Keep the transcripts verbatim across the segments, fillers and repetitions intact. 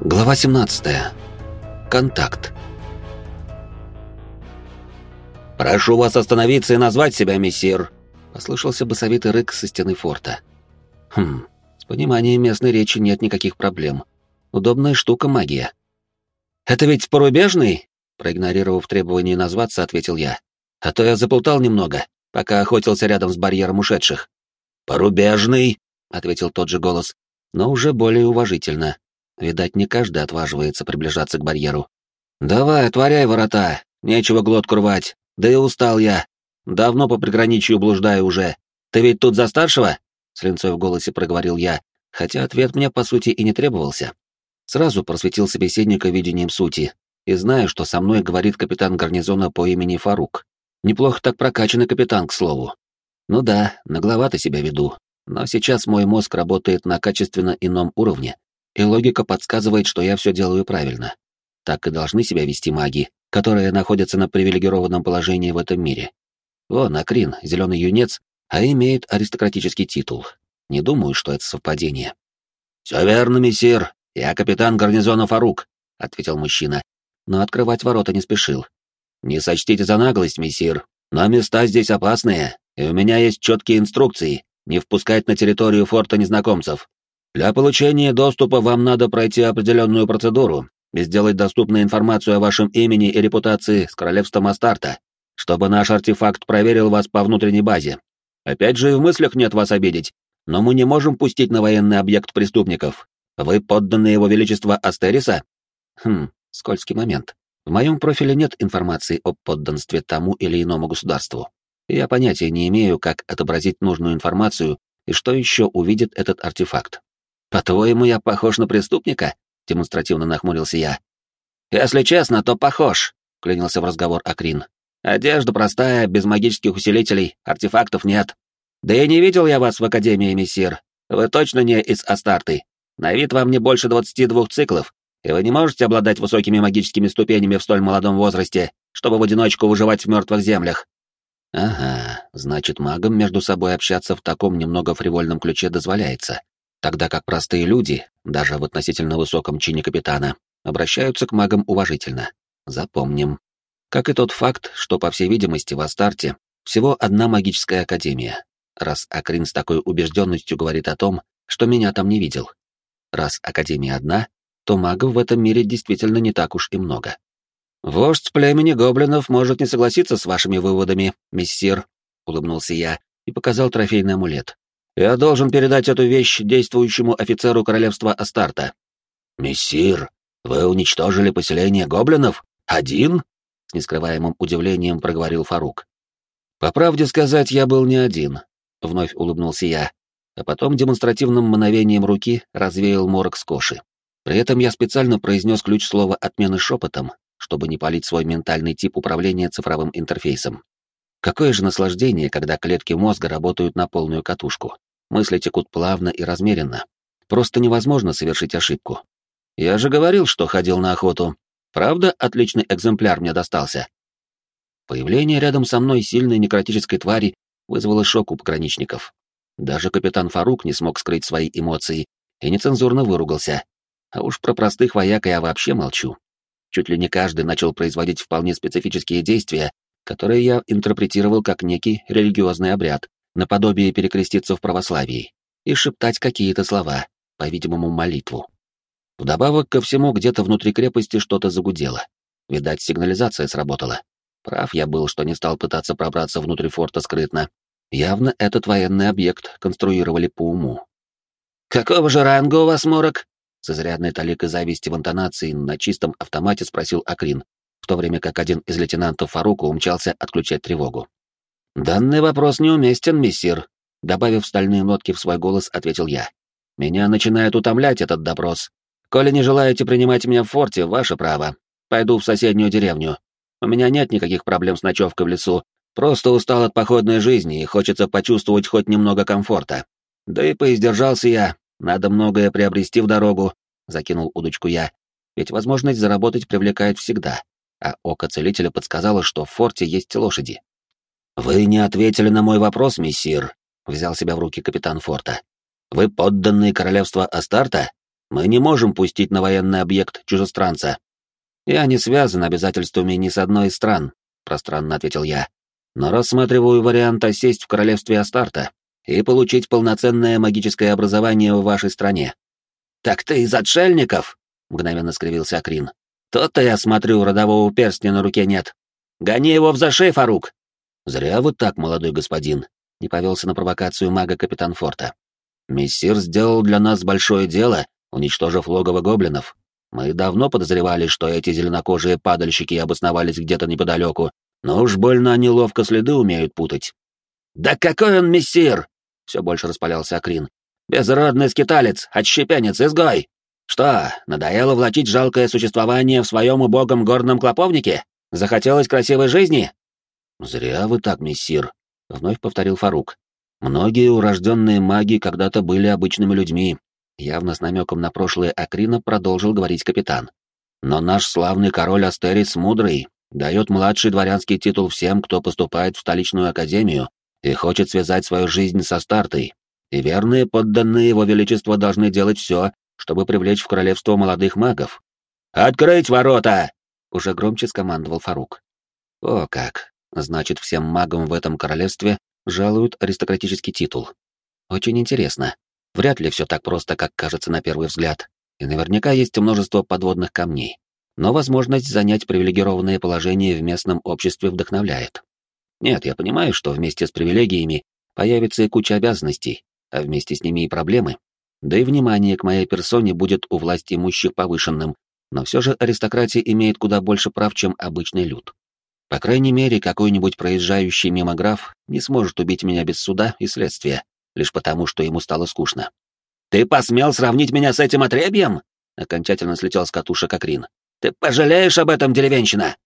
Глава семнадцатая. Контакт. «Прошу вас остановиться и назвать себя, мессир!» — послышался басовитый рык со стены форта. Хм, с пониманием местной речи нет никаких проблем. Удобная штука магия. «Это ведь порубежный?» — проигнорировав требование назваться, ответил я. «А то я заплутал немного, пока охотился рядом с барьером ушедших». «Порубежный!» — ответил тот же голос, но уже более уважительно. Видать, не каждый отваживается приближаться к барьеру. «Давай, отворяй ворота, нечего глотку рвать, да и устал я. Давно по приграничью блуждаю уже. Ты ведь тут за старшего?» С линцой в голосе проговорил я, хотя ответ мне, по сути, и не требовался. Сразу просветил собеседника видением сути, и знаю, что со мной говорит капитан гарнизона по имени Фарук. Неплохо так прокачанный капитан, к слову. Ну да, нагловато себя веду, но сейчас мой мозг работает на качественно ином уровне, и логика подсказывает, что я все делаю правильно. Так и должны себя вести маги, которые находятся на привилегированном положении в этом мире. Вон, Акрин, зеленый юнец, а имеет аристократический титул. Не думаю, что это совпадение. «Все верно, мессир, я капитан гарнизона Фарук», — ответил мужчина, но открывать ворота не спешил. «Не сочтите за наглость, мессир, но места здесь опасные, и у меня есть четкие инструкции не впускать на территорию форта незнакомцев. Для получения доступа вам надо пройти определенную процедуру и сделать доступную информацию о вашем имени и репутации с королевством Астарта, чтобы наш артефакт проверил вас по внутренней базе. Опять же, и в мыслях нет вас обидеть, но мы не можем пустить на военный объект преступников. Вы подданные его величества Астериса?» Хм, скользкий момент. В моем профиле нет информации об подданстве тому или иному государству. Я понятия не имею, как отобразить нужную информацию и что еще увидит этот артефакт. «По-твоему, я похож на преступника?» — демонстративно нахмурился я. «Если честно, то похож», — клянился в разговор Акрин. «Одежда простая, без магических усилителей, артефактов нет. Да и не видел я вас в Академии, мессир. Вы точно не из Астарты. На вид вам не больше двадцати двух циклов, и вы не можете обладать высокими магическими ступенями в столь молодом возрасте, чтобы в одиночку выживать в мертвых землях». «Ага, значит, магам между собой общаться в таком немного фривольном ключе дозволяется, тогда как простые люди, даже в относительно высоком чине капитана, обращаются к магам уважительно. Запомним. Как и тот факт, что, по всей видимости, в Астарте всего одна магическая академия, раз Акрин с такой убежденностью говорит о том, что меня там не видел. Раз академия одна, то магов в этом мире действительно не так уж и много. «Вождь племени гоблинов может не согласиться с вашими выводами, мессир», — улыбнулся я и показал трофейный амулет. «Я должен передать эту вещь действующему офицеру королевства Астарта». «Мессир, вы уничтожили поселение гоблинов? Один?» — с нескрываемым удивлением проговорил Фарук. «По правде сказать, я был не один», — вновь улыбнулся я, а потом демонстративным мановением руки развеял морок с коши. При этом я специально произнес ключ слова отмены шепотом, чтобы не палить свой ментальный тип управления цифровым интерфейсом. Какое же наслаждение, когда клетки мозга работают на полную катушку. Мысли текут плавно и размеренно. Просто невозможно совершить ошибку. «Я же говорил, что ходил на охоту. Правда, отличный экземпляр мне достался?» Появление рядом со мной сильной некротической твари вызвало шок у пограничников. Даже капитан Фарук не смог скрыть свои эмоции и нецензурно выругался. А уж про простых вояк я вообще молчу. Чуть ли не каждый начал производить вполне специфические действия, которые я интерпретировал как некий религиозный обряд, наподобие перекреститься в православии, и шептать какие-то слова, по-видимому, молитву. Вдобавок ко всему, где-то внутри крепости что-то загудело. Видать, сигнализация сработала. Прав я был, что не стал пытаться пробраться внутрь форта скрытно. Явно этот военный объект конструировали по уму. «Какого же ранга у вас, Морок?» С изрядной толикой зависти в интонации на чистом автомате спросил Акрин, в то время как один из лейтенантов Фарука умчался отключать тревогу. «Данный вопрос неуместен, мессир», — добавив стальные нотки в свой голос, ответил я. «Меня начинает утомлять этот допрос. Коли не желаете принимать меня в форте, ваше право. Пойду в соседнюю деревню. У меня нет никаких проблем с ночевкой в лесу, просто устал от походной жизни и хочется почувствовать хоть немного комфорта. Да и поиздержался я, надо многое приобрести в дорогу», — закинул удочку я, ведь возможность заработать привлекает всегда, а око целителя подсказало, что в форте есть лошади. «Вы не ответили на мой вопрос, мессир», — взял себя в руки капитан форта. «Вы подданные королевства Астарта? Мы не можем пустить на военный объект чужестранца. Я не связан обязательствами ни с одной из стран, пространно ответил я. Но рассматриваю вариант осесть в королевстве Астарта и получить полноценное магическое образование в вашей стране. Так ты из отшельников? Мгновенно скривился Акрин. То-то я смотрю, родового перстня на руке нет. Гони его в зашей, Фарук. Зря вы так, молодой господин, не повелся на провокацию мага капитан форта. Мессир сделал для нас большое дело, уничтожив логово гоблинов. Мы давно подозревали, что эти зеленокожие падальщики обосновались где-то неподалеку, но уж больно они ловко следы умеют путать. «Да какой он мессир!» — все больше распалялся Акрин. «Безродный скиталец, отщепенец, изгой! Что, надоело влачить жалкое существование в своем убогом горном клоповнике? Захотелось красивой жизни?» «Зря вы так, мессир», — вновь повторил Фарук. «Многие урожденные маги когда-то были обычными людьми», — явно с намеком на прошлое Акрина продолжил говорить капитан. «Но наш славный король Астерис мудрый дает младший дворянский титул всем, кто поступает в столичную академию и хочет связать свою жизнь со Астартой, и верные подданные его величества должны делать все, чтобы привлечь в королевство молодых магов». «Открыть ворота!» — уже громче скомандовал Фарук. «О как! Значит, всем магам в этом королевстве жалуют аристократический титул. Очень интересно. Вряд ли все так просто, как кажется на первый взгляд, и наверняка есть множество подводных камней. Но возможность занять привилегированное положение в местном обществе вдохновляет. Нет, я понимаю, что вместе с привилегиями появится и куча обязанностей, а вместе с ними и проблемы. Да и внимание к моей персоне будет у власть имущих повышенным, но все же аристократия имеет куда больше прав, чем обычный люд. По крайней мере, какой-нибудь проезжающий мимо граф не сможет убить меня без суда и следствия, лишь потому, что ему стало скучно. «Ты посмел сравнить меня с этим отребьем?» — окончательно слетел с катушек Акрин. «Ты пожалеешь об этом, деревенщина?»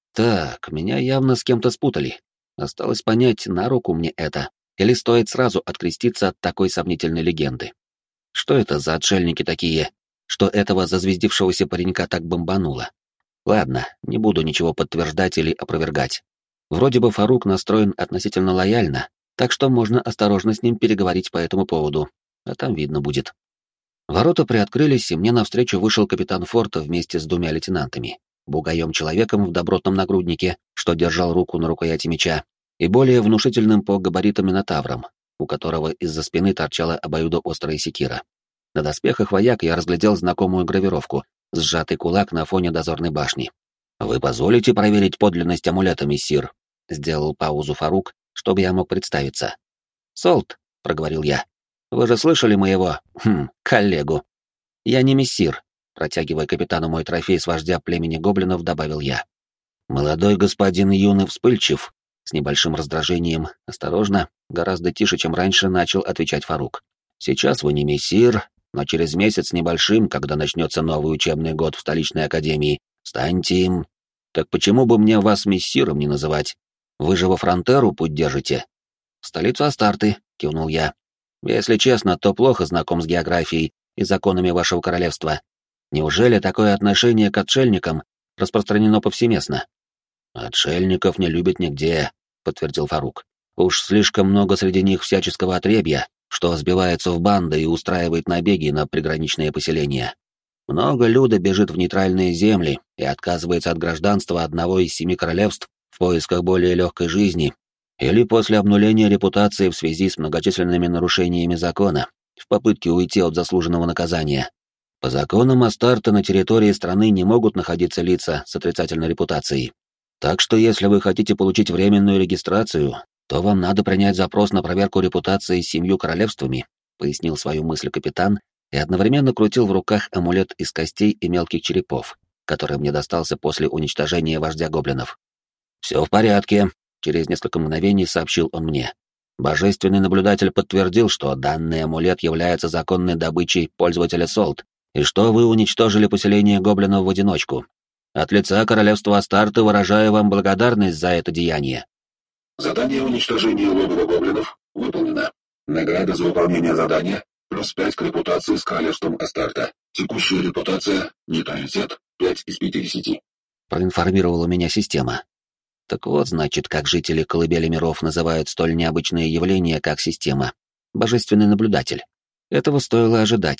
Так, меня явно с кем-то спутали. Осталось понять, на руку мне это, или стоит сразу откреститься от такой сомнительной легенды. Что это за отшельники такие, что этого зазвездившегося паренька так бомбануло? Ладно, не буду ничего подтверждать или опровергать. Вроде бы Фарук настроен относительно лояльно, так что можно осторожно с ним переговорить по этому поводу, а там видно будет. Ворота приоткрылись, и мне навстречу вышел капитан форта вместе с двумя лейтенантами, бугаем-человеком в добротном нагруднике, что держал руку на рукояти меча, и более внушительным по габаритам минотавром, у которого из-за спины торчала обоюдоострая секира. На доспехах вояк я разглядел знакомую гравировку, сжатый кулак на фоне дозорной башни. «Вы позволите проверить подлинность амулета, мессир?» — сделал паузу Фарук, чтобы я мог представиться. «Солт», — проговорил я, — «вы же слышали моего, хм, коллегу?» «Я не мессир», — протягивая капитану мой трофей с вождя племени гоблинов, добавил я. «Молодой господин юный вспыльчив», — с небольшим раздражением, осторожно, гораздо тише, чем раньше, начал отвечать Фарук. «Сейчас вы не мессир, но через месяц небольшим, когда начнется новый учебный год в столичной академии, станьте им. Так почему бы мне вас мессиром не называть? Вы же во Фронтеру путь держите?» «В столицу Астарты», — кивнул я. «Если честно, то плохо знаком с географией и законами вашего королевства. Неужели такое отношение к отшельникам распространено повсеместно?» «Отшельников не любят нигде», — подтвердил Фарук. «Уж слишком много среди них всяческого отребья, что сбивается в банды и устраивает набеги на приграничные поселения. Много люда бежит в нейтральные земли и отказывается от гражданства одного из семи королевств в поисках более легкой жизни или после обнуления репутации в связи с многочисленными нарушениями закона в попытке уйти от заслуженного наказания. По законам Астарта на территории страны не могут находиться лица с отрицательной репутацией. Так что если вы хотите получить временную регистрацию, то вам надо принять запрос на проверку репутации с семью королевствами», — пояснил свою мысль капитан и одновременно крутил в руках амулет из костей и мелких черепов, который мне достался после уничтожения вождя гоблинов. «Все в порядке», — через несколько мгновений сообщил он мне. «Божественный наблюдатель подтвердил, что данный амулет является законной добычей пользователя Солт, и что вы уничтожили поселение гоблинов в одиночку. От лица королевства Астарты выражаю вам благодарность за это деяние». Задание уничтожения логова гоблинов выполнено. Награда за выполнение задания плюс пять к репутации с королевством Астарта. Текущая репутация нейтралитет пять из пятидесяти. Проинформировала меня система. Так вот, значит, как жители колыбели миров называют столь необычное явление, как система. Божественный наблюдатель. Этого стоило ожидать.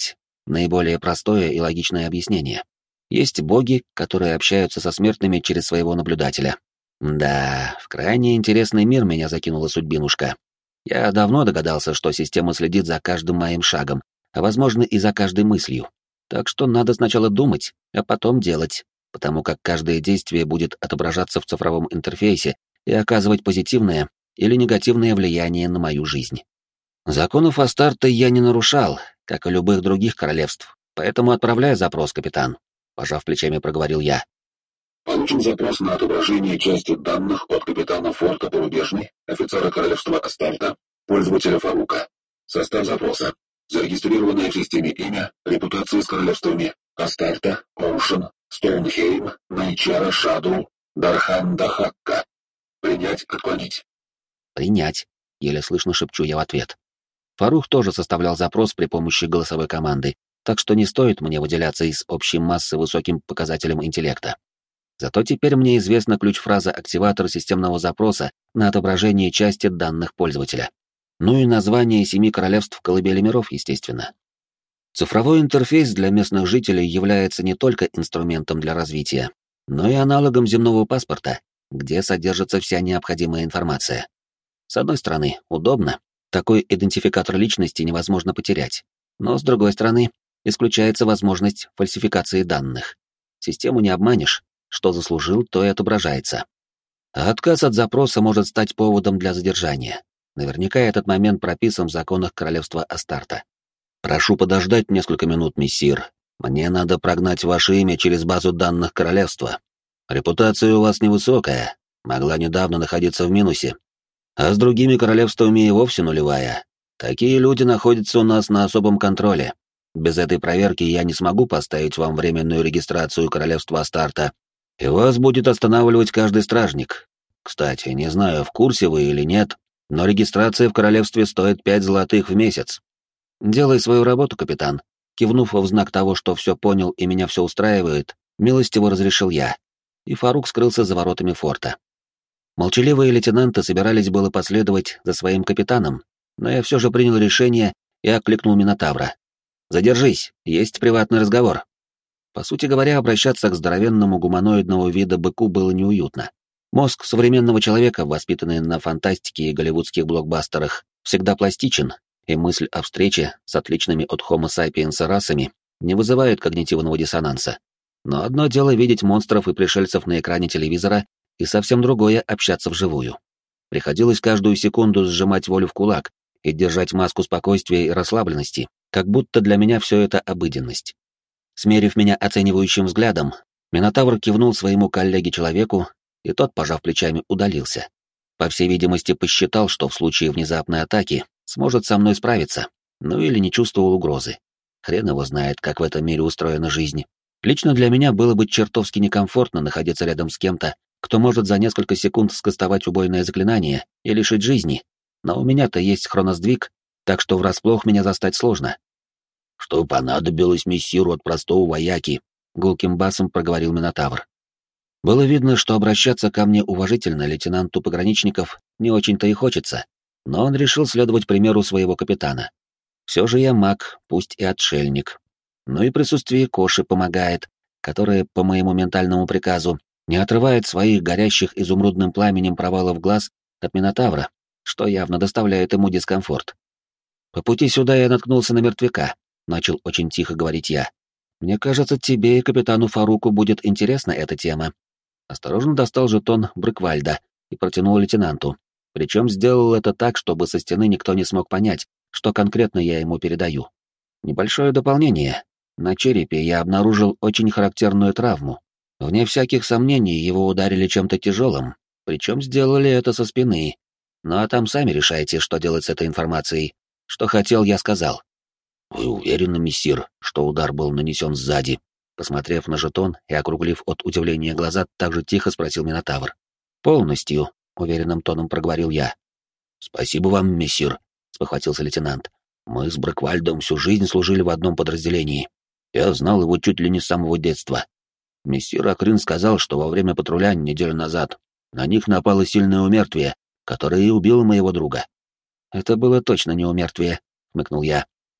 наиболее простое и логичное объяснение. Есть боги, которые общаются со смертными через своего наблюдателя. Да, в крайне интересный мир меня закинула судьбинушка. Я давно догадался, что система следит за каждым моим шагом, а возможно и за каждой мыслью. Так что надо сначала думать, а потом делать, потому как каждое действие будет отображаться в цифровом интерфейсе и оказывать позитивное или негативное влияние на мою жизнь. Законов Астарта я не нарушал, как и любых других королевств, поэтому отправляй запрос, капитан, пожав плечами, проговорил я. Получен запрос на отображение части данных от капитана форта Порубежный, офицера королевства Астарта, пользователя Фарука. Состав запроса. Зарегистрированное в системе имя, репутации с королевствами Астарта, Оушен, Стоунхейм, Найчара, Шадоу, Дархан, Дахакка. Принять, отклонить. Принять, еле слышно шепчу я в ответ. Фарух тоже составлял запрос при помощи голосовой команды, так что не стоит мне выделяться из общей массы высоким показателем интеллекта. Зато теперь мне известна ключ-фраза активатора системного запроса на отображение части данных пользователя. Ну и название семи королевств колыбели миров, естественно. Цифровой интерфейс для местных жителей является не только инструментом для развития, но и аналогом земного паспорта, где содержится вся необходимая информация. С одной стороны, удобно, такой идентификатор личности невозможно потерять, но с другой стороны, исключается возможность фальсификации данных. Систему не обманешь, что заслужил, то и отображается. А отказ от запроса может стать поводом для задержания. Наверняка этот момент прописан в законах королевства Астарта. «Прошу подождать несколько минут, мессир. Мне надо прогнать ваше имя через базу данных королевства. Репутация у вас невысокая, могла недавно находиться в минусе. А с другими королевствами и вовсе нулевая. Такие люди находятся у нас на особом контроле. Без этой проверки я не смогу поставить вам временную регистрацию королевства Астарта, и вас будет останавливать каждый стражник. Кстати, не знаю, в курсе вы или нет, но регистрация в королевстве стоит пять золотых в месяц. Делай свою работу, капитан. Кивнув в знак того, что все понял и меня все устраивает, милостиво разрешил я. И Фарук скрылся за воротами форта. Молчаливые лейтенанты собирались было последовать за своим капитаном, но я все же принял решение и окликнул Минотавра. «Задержись, есть приватный разговор». По сути говоря, обращаться к здоровенному гуманоидного вида быку было неуютно. Мозг современного человека, воспитанный на фантастике и голливудских блокбастерах, всегда пластичен, и мысль о встрече с отличными от Homo sapiens расами не вызывает когнитивного диссонанса. Но одно дело видеть монстров и пришельцев на экране телевизора, и совсем другое — общаться вживую. Приходилось каждую секунду сжимать волю в кулак и держать маску спокойствия и расслабленности, как будто для меня все это обыденность. Смерив меня оценивающим взглядом, Минотавр кивнул своему коллеге-человеку, и тот, пожав плечами, удалился. По всей видимости, посчитал, что в случае внезапной атаки сможет со мной справиться, ну или не чувствовал угрозы. Хрен его знает, как в этом мире устроена жизнь. Лично для меня было бы чертовски некомфортно находиться рядом с кем-то, кто может за несколько секунд скастовать убойное заклинание и лишить жизни, но у меня-то есть хроносдвиг, так что врасплох меня застать сложно. «Что понадобилось мессиру от простого вояки?» — гулким басом проговорил Минотавр. Было видно, что обращаться ко мне уважительно лейтенанту пограничников не очень-то и хочется, но он решил следовать примеру своего капитана. Все же я маг, пусть и отшельник. Ну и присутствие Коши помогает, которая, по моему ментальному приказу, не отрывает своих горящих изумрудным пламенем провалов глаз от Минотавра, что явно доставляет ему дискомфорт. По пути сюда я наткнулся на мертвяка, начал очень тихо говорить я. Мне кажется, тебе и капитану Фаруку будет интересна эта тема. Осторожно достал жетон Брыквальда и протянул лейтенанту. Причем сделал это так, чтобы со стены никто не смог понять, что конкретно я ему передаю. Небольшое дополнение. На черепе я обнаружил очень характерную травму. Вне всяких сомнений, его ударили чем-то тяжелым, причем сделали это со спины. Ну а там сами решайте, что делать с этой информацией. Что хотел, я сказал. «Вы уверены, мессир, что удар был нанесен сзади?» Посмотрев на жетон и округлив от удивления глаза, так же тихо спросил Минотавр. «Полностью», — уверенным тоном проговорил я. «Спасибо вам, мессир», — спохватился лейтенант. «Мы с Брыквальдом всю жизнь служили в одном подразделении. Я знал его чуть ли не с самого детства. Мессир Акрин сказал, что во время патруля неделю назад на них напало сильное умертвие, которое и убило моего друга». «Это было точно не умертвие», — хмыкнул я.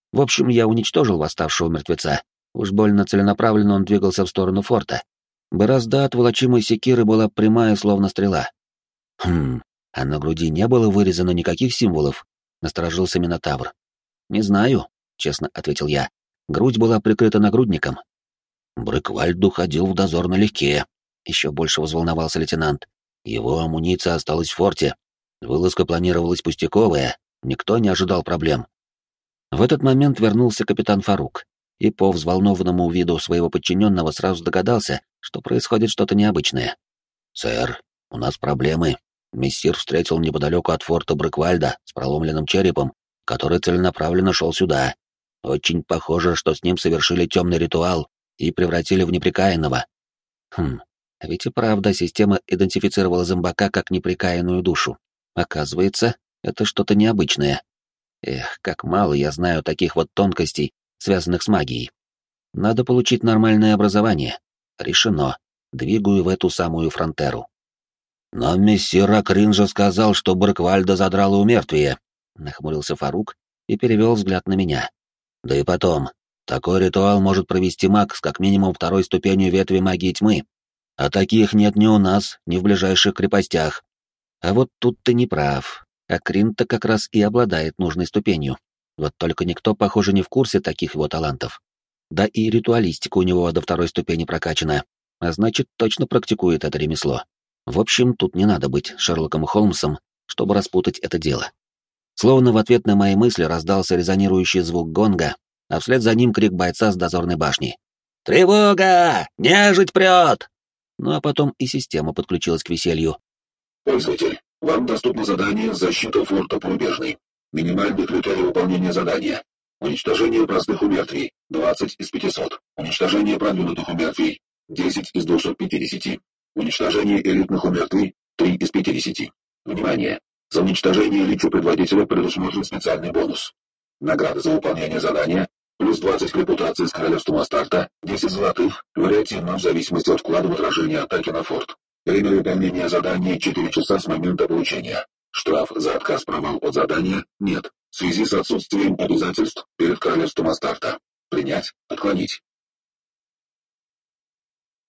В общем, я уничтожил восставшего мертвеца. Уж больно целенаправленно он двигался в сторону форта. Борозда от волочимой секиры была прямая, словно стрела. Хм, а на груди не было вырезано никаких символов, насторожился Минотавр. Не знаю, честно ответил я. Грудь была прикрыта нагрудником. Брыквальду ходил в дозор налегке. Еще больше взволновался лейтенант. Его амуниция осталась в форте. Вылазка планировалась пустяковая, никто не ожидал проблем. В этот момент вернулся капитан Фарук, и по взволнованному виду своего подчиненного сразу догадался, что происходит что-то необычное. «Сэр, у нас проблемы. Мессир встретил неподалеку от форта Брыквальда с проломленным черепом, который целенаправленно шел сюда. Очень похоже, что с ним совершили темный ритуал и превратили в неприкаянного». Хм, ведь и правда система идентифицировала зомбака как неприкаянную душу. Оказывается, это что-то необычное. Эх, как мало я знаю таких вот тонкостей, связанных с магией. Надо получить нормальное образование. Решено. Двигаю в эту самую фронтеру. Но мессир Акрин же сказал, что Брыквальда задрало умертвие. Нахмурился Фарук и перевел взгляд на меня. Да и потом, такой ритуал может провести маг с как минимум второй ступенью ветви магии тьмы. А таких нет ни у нас, ни в ближайших крепостях. А вот тут ты не прав. Акрин-то как раз и обладает нужной ступенью. Вот только никто, похоже, не в курсе таких его талантов. Да и ритуалистика у него до второй ступени прокачана, а значит, точно практикует это ремесло. В общем, тут не надо быть Шерлоком Холмсом, чтобы распутать это дело. Словно в ответ на мои мысли раздался резонирующий звук гонга, а вслед за ним крик бойца с дозорной башни. «Тревога! Нежить прет!» Ну а потом и система подключилась к веселью. Пользователь, вам доступно задание «Защита форта Порубежный». Минимальный критерий выполнения задания. Уничтожение простых умертвий — двадцать из пятисот. Уничтожение продвинутых умертвий — десять из двухсот пятидесяти. Уничтожение элитных умертвий — три из пятидесяти. Внимание! За уничтожение личу-предводителя предусмотрен специальный бонус. Награда за выполнение задания — плюс двадцать к репутации с королевством Астарта, десять золотых, вариативно в зависимости от вклада в отражение атаки на форт. Время выполнения задания — четыре часа с момента получения. Штраф за отказ-провал от задания нет, в связи с отсутствием обязательств перед королевством Астарта. Принять, отклонить.